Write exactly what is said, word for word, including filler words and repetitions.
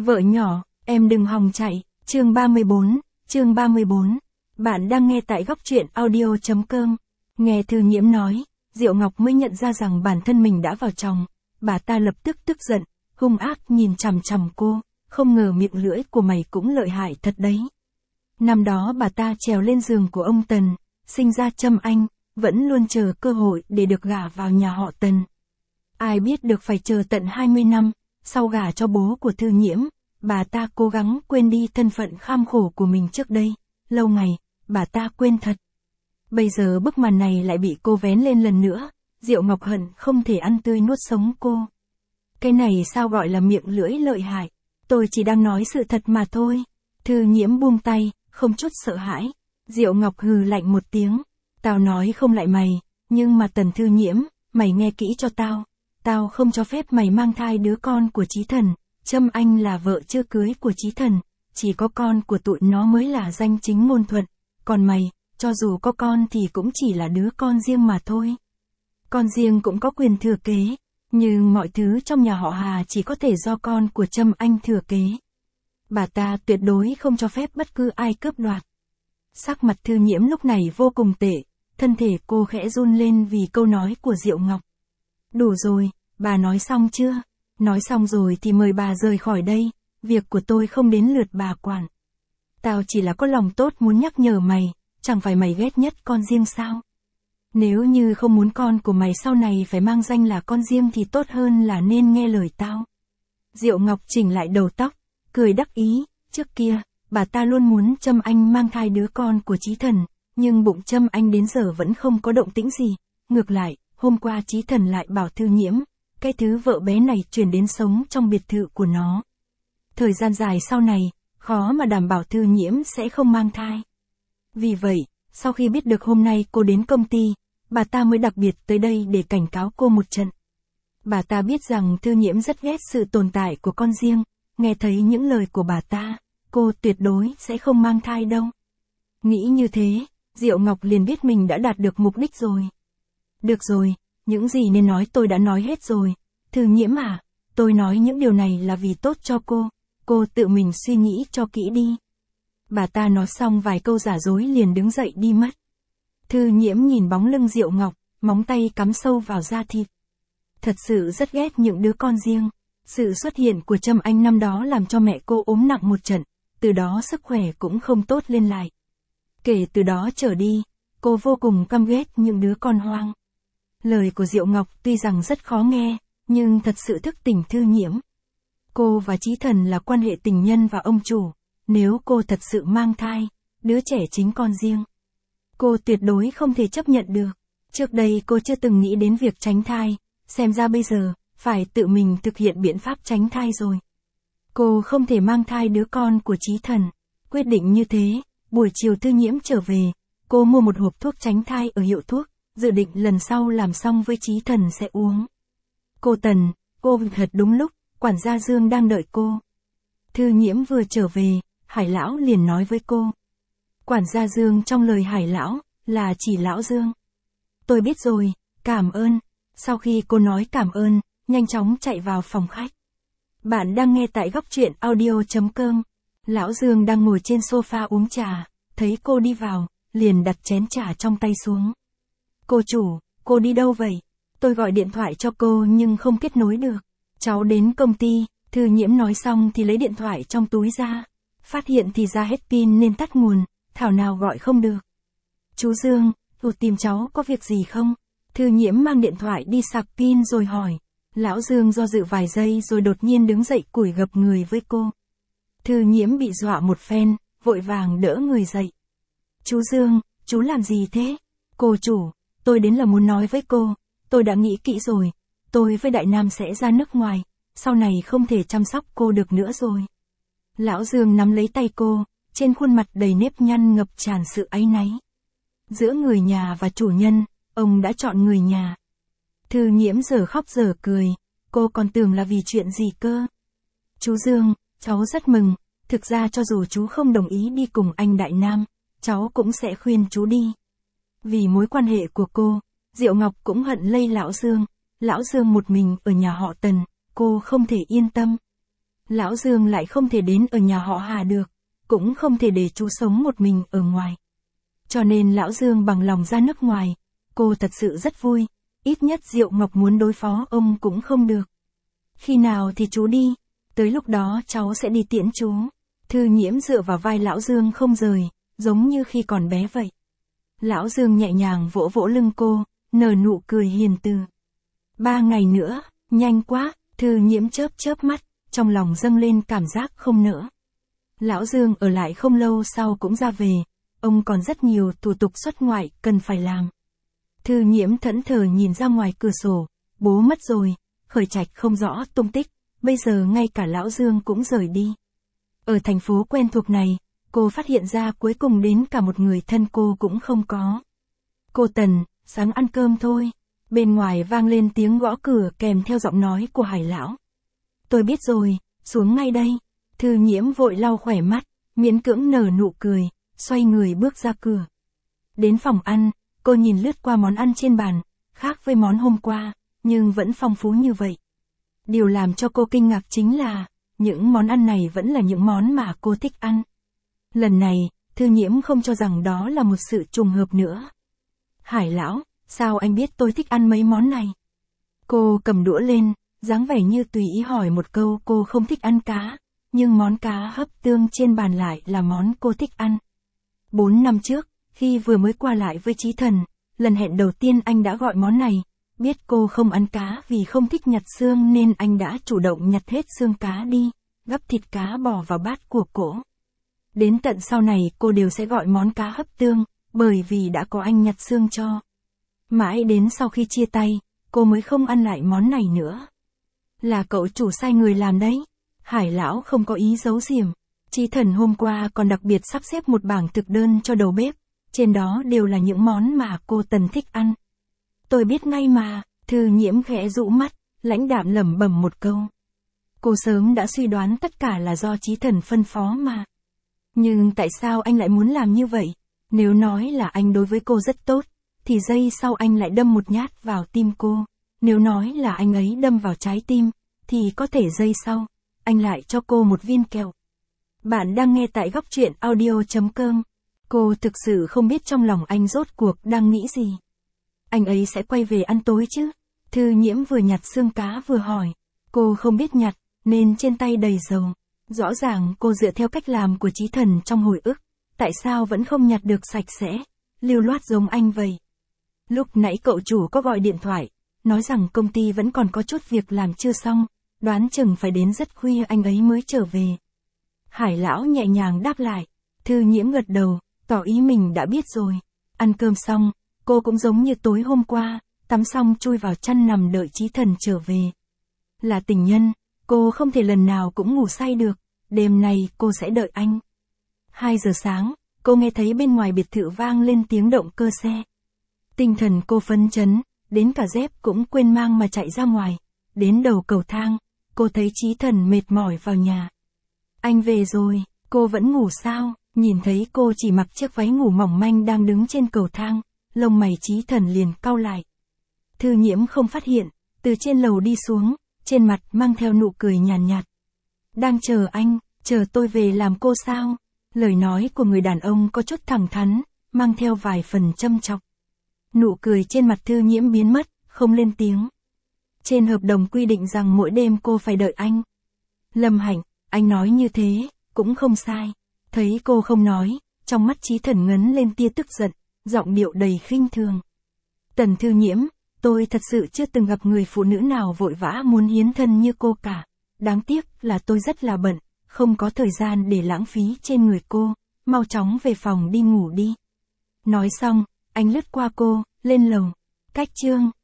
Vợ nhỏ, em đừng hòng chạy, chương ba mươi bốn, chương ba mươi bốn. Bạn đang nghe tại góc truyện audio chấm com. Nghe Thư Nhiễm nói, Diệu Ngọc mới nhận ra rằng bản thân mình đã vào chồng. Bà ta lập tức tức giận, hung ác nhìn chằm chằm cô, không ngờ miệng lưỡi của mày cũng lợi hại thật đấy. Năm đó bà ta trèo lên giường của ông Tần, sinh ra Trâm Anh, vẫn luôn chờ cơ hội để được gả vào nhà họ Tần. Ai biết được phải chờ tận hai mươi năm, sau gả cho bố của Thư Nhiễm, bà ta cố gắng quên đi thân phận kham khổ của mình trước đây, lâu ngày, bà ta quên thật. Bây giờ bức màn này lại bị cô vén lên lần nữa, Diệu Ngọc hận không thể ăn tươi nuốt sống cô. Cái này sao gọi là miệng lưỡi lợi hại, tôi chỉ đang nói sự thật mà thôi. Thư Nhiễm buông tay, không chút sợ hãi. Diệu Ngọc hừ lạnh một tiếng, tao nói không lại mày, nhưng mà Tần Thư Nhiễm, mày nghe kỹ cho tao. Tao không cho phép mày mang thai đứa con của Chí Thần, Trâm Anh là vợ chưa cưới của Chí Thần, chỉ có con của tụi nó mới là danh chính ngôn thuận, còn mày, cho dù có con thì cũng chỉ là đứa con riêng mà thôi. Con riêng cũng có quyền thừa kế, nhưng mọi thứ trong nhà họ Hà chỉ có thể do con của Trâm Anh thừa kế. Bà ta tuyệt đối không cho phép bất cứ ai cướp đoạt. Sắc mặt Thư Nhiễm lúc này vô cùng tệ, thân thể cô khẽ run lên vì câu nói của Diệu Ngọc. Đủ rồi, bà nói xong chưa? Nói xong rồi thì mời bà rời khỏi đây, việc của tôi không đến lượt bà quản. Tao chỉ là có lòng tốt muốn nhắc nhở mày, chẳng phải mày ghét nhất con riêng sao? Nếu như không muốn con của mày sau này phải mang danh là con riêng thì tốt hơn là nên nghe lời tao. Diệu Ngọc chỉnh lại đầu tóc, cười đắc ý, trước kia, bà ta luôn muốn Trâm Anh mang thai đứa con của Chí Thần, nhưng bụng Trâm Anh đến giờ vẫn không có động tĩnh gì, ngược lại, hôm qua Chí Thần lại bảo Thư Nhiễm, cái thứ vợ bé này chuyển đến sống trong biệt thự của nó. Thời gian dài sau này, khó mà đảm bảo Thư Nhiễm sẽ không mang thai. Vì vậy, sau khi biết được hôm nay cô đến công ty, bà ta mới đặc biệt tới đây để cảnh cáo cô một trận. Bà ta biết rằng Thư Nhiễm rất ghét sự tồn tại của con riêng, nghe thấy những lời của bà ta, cô tuyệt đối sẽ không mang thai đâu. Nghĩ như thế, Diệu Ngọc liền biết mình đã đạt được mục đích rồi. Được rồi, những gì nên nói tôi đã nói hết rồi. Thư Nhiễm à, tôi nói những điều này là vì tốt cho cô, cô tự mình suy nghĩ cho kỹ đi. Bà ta nói xong vài câu giả dối liền đứng dậy đi mất. Thư Nhiễm nhìn bóng lưng Diệu Ngọc, móng tay cắm sâu vào da thịt. Thật sự rất ghét những đứa con riêng. Sự xuất hiện của Trâm Anh năm đó làm cho mẹ cô ốm nặng một trận, từ đó sức khỏe cũng không tốt lên lại. Kể từ đó trở đi, cô vô cùng căm ghét những đứa con hoang. Lời của Diệu Ngọc tuy rằng rất khó nghe, nhưng thật sự thức tỉnh Thư Nhiễm. Cô và Chí Thần là quan hệ tình nhân và ông chủ, nếu cô thật sự mang thai, đứa trẻ chính con riêng, cô tuyệt đối không thể chấp nhận được. Trước đây cô chưa từng nghĩ đến việc tránh thai, xem ra bây giờ, phải tự mình thực hiện biện pháp tránh thai rồi. Cô không thể mang thai đứa con của Chí Thần. Quyết định như thế, buổi chiều Thư Nhiễm trở về, cô mua một hộp thuốc tránh thai ở hiệu thuốc, dự định lần sau làm xong với Chí Thần sẽ uống. Cô Tần, cô thật đúng lúc, quản gia Dương đang đợi cô. Thư Nhiễm vừa trở về, Hải Lão liền nói với cô. Quản gia Dương trong lời Hải Lão, là chỉ Lão Dương. Tôi biết rồi, cảm ơn. Sau khi cô nói cảm ơn, nhanh chóng chạy vào phòng khách. Bạn đang nghe tại góc truyện audio chấm com. Lão Dương đang ngồi trên sofa uống trà, thấy cô đi vào, liền đặt chén trà trong tay xuống. Cô chủ, cô đi đâu vậy? Tôi gọi điện thoại cho cô nhưng không kết nối được. Cháu đến công ty, Thư Nhiễm nói xong thì lấy điện thoại trong túi ra. Phát hiện thì ra hết pin nên tắt nguồn, thảo nào gọi không được. Chú Dương, tụt tìm cháu có việc gì không? Thư Nhiễm mang điện thoại đi sạc pin rồi hỏi. Lão Dương do dự vài giây rồi đột nhiên đứng dậy cúi gập người với cô. Thư Nhiễm bị dọa một phen, vội vàng đỡ người dậy. Chú Dương, chú làm gì thế? Cô chủ, tôi đến là muốn nói với cô, tôi đã nghĩ kỹ rồi, tôi với Đại Nam sẽ ra nước ngoài, sau này không thể chăm sóc cô được nữa rồi. Lão Dương nắm lấy tay cô, trên khuôn mặt đầy nếp nhăn ngập tràn sự áy náy. Giữa người nhà và chủ nhân, ông đã chọn người nhà. Thư Nhiễm giờ khóc giờ cười, cô còn tưởng là vì chuyện gì cơ. Chú Dương, cháu rất mừng, thực ra cho dù chú không đồng ý đi cùng anh Đại Nam, cháu cũng sẽ khuyên chú đi. Vì mối quan hệ của cô, Diệu Ngọc cũng hận lây Lão Dương, Lão Dương một mình ở nhà họ Tần, cô không thể yên tâm. Lão Dương lại không thể đến ở nhà họ Hà được, cũng không thể để chú sống một mình ở ngoài. Cho nên Lão Dương bằng lòng ra nước ngoài, cô thật sự rất vui, ít nhất Diệu Ngọc muốn đối phó ông cũng không được. Khi nào thì chú đi, tới lúc đó cháu sẽ đi tiễn chú. Thư Nhiễm dựa vào vai Lão Dương không rời, giống như khi còn bé vậy. Lão Dương nhẹ nhàng vỗ vỗ lưng cô, nở nụ cười hiền từ. Ba ngày nữa, nhanh quá, Thư Nhiễm chớp chớp mắt, trong lòng dâng lên cảm giác không nỡ. Lão Dương ở lại không lâu sau cũng ra về, ông còn rất nhiều thủ tục xuất ngoại cần phải làm. Thư Nhiễm thẫn thờ nhìn ra ngoài cửa sổ, bố mất rồi, Khởi Trạch không rõ tung tích, bây giờ ngay cả Lão Dương cũng rời đi. Ở thành phố quen thuộc này, cô phát hiện ra cuối cùng đến cả một người thân cô cũng không có. Cô Tần, sáng ăn cơm thôi. Bên ngoài vang lên tiếng gõ cửa kèm theo giọng nói của Hải Lão. Tôi biết rồi, xuống ngay đây. Thư Nhiễm vội lau khỏe mắt, miễn cưỡng nở nụ cười, xoay người bước ra cửa. Đến phòng ăn, cô nhìn lướt qua món ăn trên bàn, khác với món hôm qua, nhưng vẫn phong phú như vậy. Điều làm cho cô kinh ngạc chính là, những món ăn này vẫn là những món mà cô thích ăn. Lần này, Thư Nhiễm không cho rằng đó là một sự trùng hợp nữa. Hải Lão, sao anh biết tôi thích ăn mấy món này? Cô cầm đũa lên, dáng vẻ như tùy ý hỏi một câu. Cô không thích ăn cá, nhưng món cá hấp tương trên bàn lại là món cô thích ăn. Bốn năm trước, khi vừa mới qua lại với Chí Thần, lần hẹn đầu tiên anh đã gọi món này. Biết cô không ăn cá vì không thích nhặt xương nên anh đã chủ động nhặt hết xương cá đi, gắp thịt cá bỏ vào bát của cổ. Đến tận sau này cô đều sẽ gọi món cá hấp tương, bởi vì đã có anh nhặt xương cho. Mãi đến sau khi chia tay, cô mới không ăn lại món này nữa. Là cậu chủ sai người làm đấy. Hải Lão không có ý giấu giếm. Chí Thần hôm qua còn đặc biệt sắp xếp một bảng thực đơn cho đầu bếp, trên đó đều là những món mà cô Tần thích ăn. Tôi biết ngay mà. Thư Nhiễm khẽ rũ mắt, lãnh đạm lẩm bẩm một câu. Cô sớm đã suy đoán tất cả là do Chí Thần phân phó mà. Nhưng tại sao anh lại muốn làm như vậy? Nếu nói là anh đối với cô rất tốt, thì giây sau anh lại đâm một nhát vào tim cô. Nếu nói là anh ấy đâm vào trái tim, thì có thể giây sau, anh lại cho cô một viên kẹo. Bạn đang nghe tại góc truyện audio chấm com. Cô thực sự không biết trong lòng anh rốt cuộc đang nghĩ gì. Anh ấy sẽ quay về ăn tối chứ? Thư Nhiễm vừa nhặt xương cá vừa hỏi. Cô không biết nhặt, nên trên tay đầy dầu. Rõ ràng cô dựa theo cách làm của Chí Thần trong hồi ức, tại sao vẫn không nhặt được sạch sẽ, lưu loát giống anh vậy. Lúc nãy cậu chủ có gọi điện thoại, nói rằng công ty vẫn còn có chút việc làm chưa xong, đoán chừng phải đến rất khuya anh ấy mới trở về. Hải Lão nhẹ nhàng đáp lại, Thư Nhiễm gật đầu, tỏ ý mình đã biết rồi. Ăn cơm xong, cô cũng giống như tối hôm qua, tắm xong chui vào chăn nằm đợi Chí Thần trở về. Là tình nhân, cô không thể lần nào cũng ngủ say được, đêm nay cô sẽ đợi anh. Hai giờ sáng, cô nghe thấy bên ngoài biệt thự vang lên tiếng động cơ xe. Tinh thần cô phấn chấn, đến cả dép cũng quên mang mà chạy ra ngoài. Đến đầu cầu thang, cô thấy Chí Thần mệt mỏi vào nhà. Anh về rồi, cô vẫn ngủ sao? Nhìn thấy cô chỉ mặc chiếc váy ngủ mỏng manh đang đứng trên cầu thang, lông mày Chí Thần liền cau lại. Thư Nhiễm không phát hiện, từ trên lầu đi xuống, trên mặt mang theo nụ cười nhàn nhạt, nhạt. Đang chờ anh, chờ tôi về làm cô sao? Lời nói của người đàn ông có chút thẳng thắn, mang theo vài phần châm chọc. Nụ cười trên mặt Thư Nhiễm biến mất, không lên tiếng. Trên hợp đồng quy định rằng mỗi đêm cô phải đợi anh. Lâm Hạnh, anh nói như thế, cũng không sai. Thấy cô không nói, trong mắt Chí Thần ngấn lên tia tức giận, giọng điệu đầy khinh thường. Tần Thư Nhiễm, tôi thật sự chưa từng gặp người phụ nữ nào vội vã muốn hiến thân như cô cả. Đáng tiếc là tôi rất là bận, không có thời gian để lãng phí trên người cô, mau chóng về phòng đi ngủ đi. Nói xong, anh lướt qua cô, lên lầu. Cách chương.